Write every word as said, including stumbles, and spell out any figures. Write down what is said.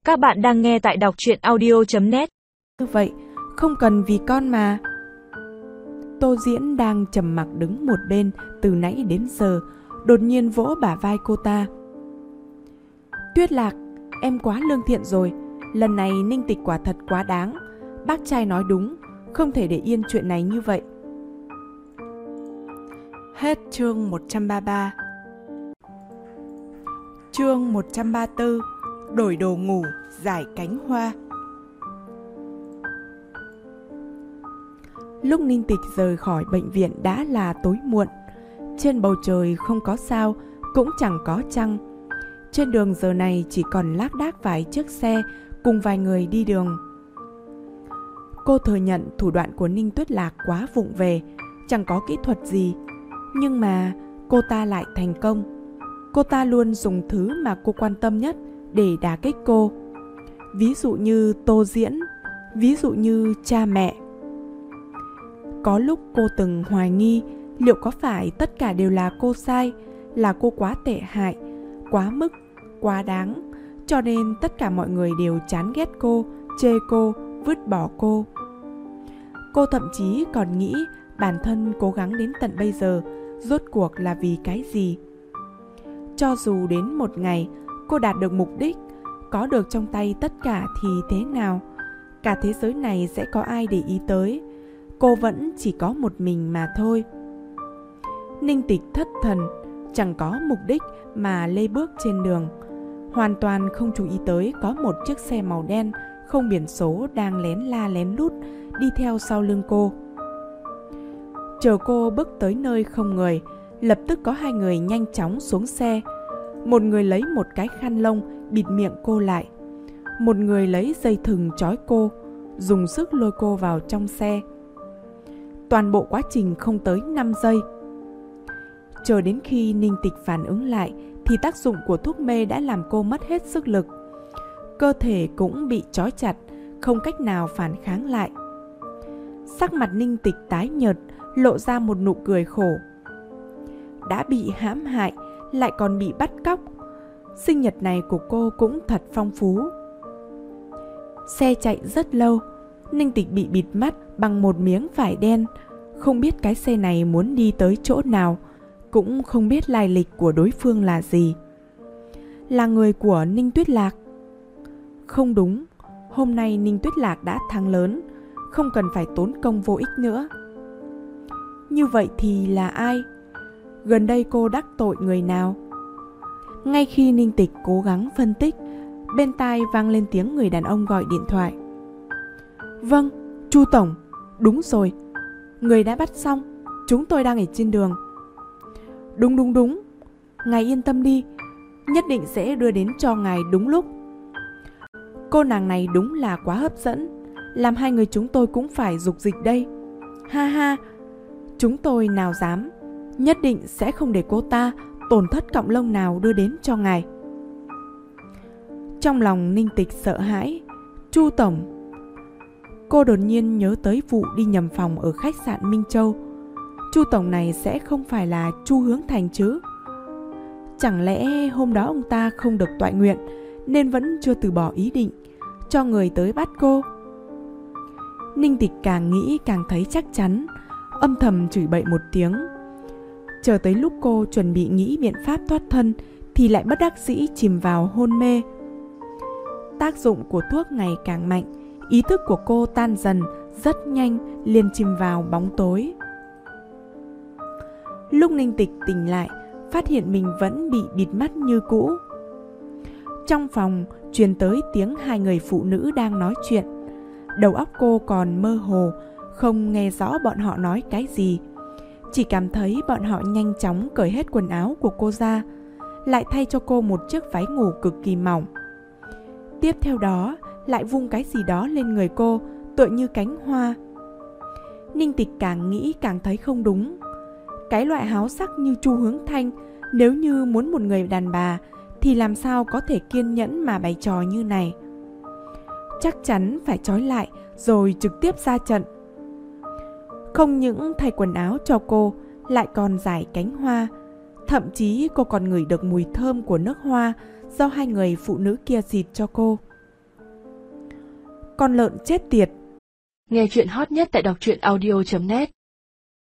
Các bạn đang nghe tại đọc truyện audio chấm net. Như vậy, không cần vì con mà. Tô Diễn đang trầm mặc đứng một bên từ nãy đến giờ, đột nhiên vỗ bả vai cô ta. Tuyết Lạc, em quá lương thiện rồi. Lần này Ninh Tịch quả thật quá đáng. Bác trai nói đúng, không thể để yên chuyện này như vậy. Hết chương một trăm ba mươi ba. Chương một trăm ba mươi tư. Đổi đồ ngủ, giải cánh hoa. Lúc Ninh Tịch rời khỏi bệnh viện đã là tối muộn. Trên bầu trời không có sao, cũng chẳng có trăng. Trên đường giờ này chỉ còn lác đác vài chiếc xe cùng vài người đi đường. Cô thừa nhận thủ đoạn của Ninh Tuyết Lạc quá vụng về, chẳng có kỹ thuật gì. Nhưng mà cô ta lại thành công. Cô ta luôn dùng thứ mà cô quan tâm nhất để đả kích cô. Ví dụ như Tô Diễn, ví dụ như cha mẹ. Có lúc cô từng hoài nghi liệu có phải tất cả đều là cô sai, là cô quá tệ hại, quá mức, quá đáng, cho nên tất cả mọi người đều chán ghét cô, chê cô, vứt bỏ cô. Cô thậm chí còn nghĩ bản thân cố gắng đến tận bây giờ rốt cuộc là vì cái gì. Cho dù đến một ngày cô đạt được mục đích, có được trong tay tất cả thì thế nào? Cả thế giới này sẽ có ai để ý tới? Cô vẫn chỉ có một mình mà thôi. Ninh Tịch thất thần, chẳng có mục đích mà lê bước trên đường. Hoàn toàn không chú ý tới có một chiếc xe màu đen không biển số đang lén la lén lút đi theo sau lưng cô. Chờ cô bước tới nơi không người, lập tức có hai người nhanh chóng xuống xe. Một người lấy một cái khăn lông bịt miệng cô lại. Một người lấy dây thừng trói cô, dùng sức lôi cô vào trong xe. Toàn bộ quá trình không tới năm giây. Chờ đến khi Ninh Tịch phản ứng lại thì tác dụng của thuốc mê đã làm cô mất hết sức lực. Cơ thể cũng bị trói chặt, không cách nào phản kháng lại. Sắc mặt Ninh Tịch tái nhợt, lộ ra một nụ cười khổ. Đã bị hãm hại, lại còn bị bắt cóc. Sinh nhật này của cô cũng thật phong phú. Xe chạy rất lâu, Ninh Tịch bị bịt mắt bằng một miếng vải đen. Không biết cái xe này muốn đi tới chỗ nào, cũng không biết lai lịch của đối phương là gì. Là người của Ninh Tuyết Lạc? Không đúng, hôm nay Ninh Tuyết Lạc đã thắng lớn, không cần phải tốn công vô ích nữa. Như vậy thì là ai? Gần đây cô đắc tội người nào? Ngay khi Ninh Tịch cố gắng phân tích, bên tai vang lên tiếng người đàn ông gọi điện thoại. Vâng, Chu Tổng, đúng rồi. Người đã bắt xong, chúng tôi đang ở trên đường. Đúng đúng đúng, ngài yên tâm đi, nhất định sẽ đưa đến cho ngài đúng lúc. Cô nàng này đúng là quá hấp dẫn, làm hai người chúng tôi cũng phải dục dịch đây. Ha ha, chúng tôi nào dám, nhất định sẽ không để cô ta tổn thất cọng lông nào đưa đến cho ngài. Trong lòng Ninh Tịch sợ hãi. Chu Tổng. Cô đột nhiên nhớ tới vụ đi nhầm phòng ở khách sạn Minh Châu. Chu Tổng này sẽ không phải là Chu Hướng Thành chứ? Chẳng lẽ hôm đó ông ta không được toại nguyện nên vẫn chưa từ bỏ ý định cho người tới bắt cô? Ninh Tịch càng nghĩ càng thấy chắc chắn, âm thầm chửi bậy một tiếng. Chờ tới lúc cô chuẩn bị nghĩ biện pháp thoát thân thì lại bất đắc dĩ chìm vào hôn mê. Tác dụng của thuốc ngày càng mạnh, ý thức của cô tan dần rất nhanh, liền chìm vào bóng tối. Lúc Ninh Tịch tỉnh lại, phát hiện mình vẫn bị bịt mắt như cũ. Trong phòng truyền tới tiếng hai người phụ nữ đang nói chuyện. Đầu óc cô còn mơ hồ, không nghe rõ bọn họ nói cái gì. Chỉ cảm thấy bọn họ nhanh chóng cởi hết quần áo của cô ra, lại thay cho cô một chiếc váy ngủ cực kỳ mỏng. Tiếp theo đó lại vung cái gì đó lên người cô, tựa như cánh hoa. Ninh Tịch càng nghĩ càng thấy không đúng. Cái loại háo sắc như Chu Hướng Thanh, nếu như muốn một người đàn bà thì làm sao có thể kiên nhẫn mà bày trò như này. Chắc chắn phải trói lại rồi trực tiếp ra trận. Không những thay quần áo cho cô, lại còn giải cánh hoa. Thậm chí cô còn ngửi được mùi thơm của nước hoa do hai người phụ nữ kia xịt cho cô. con lợn chết tiệt. Nghe chuyện hot nhất tại đọc truyện audio chấm net.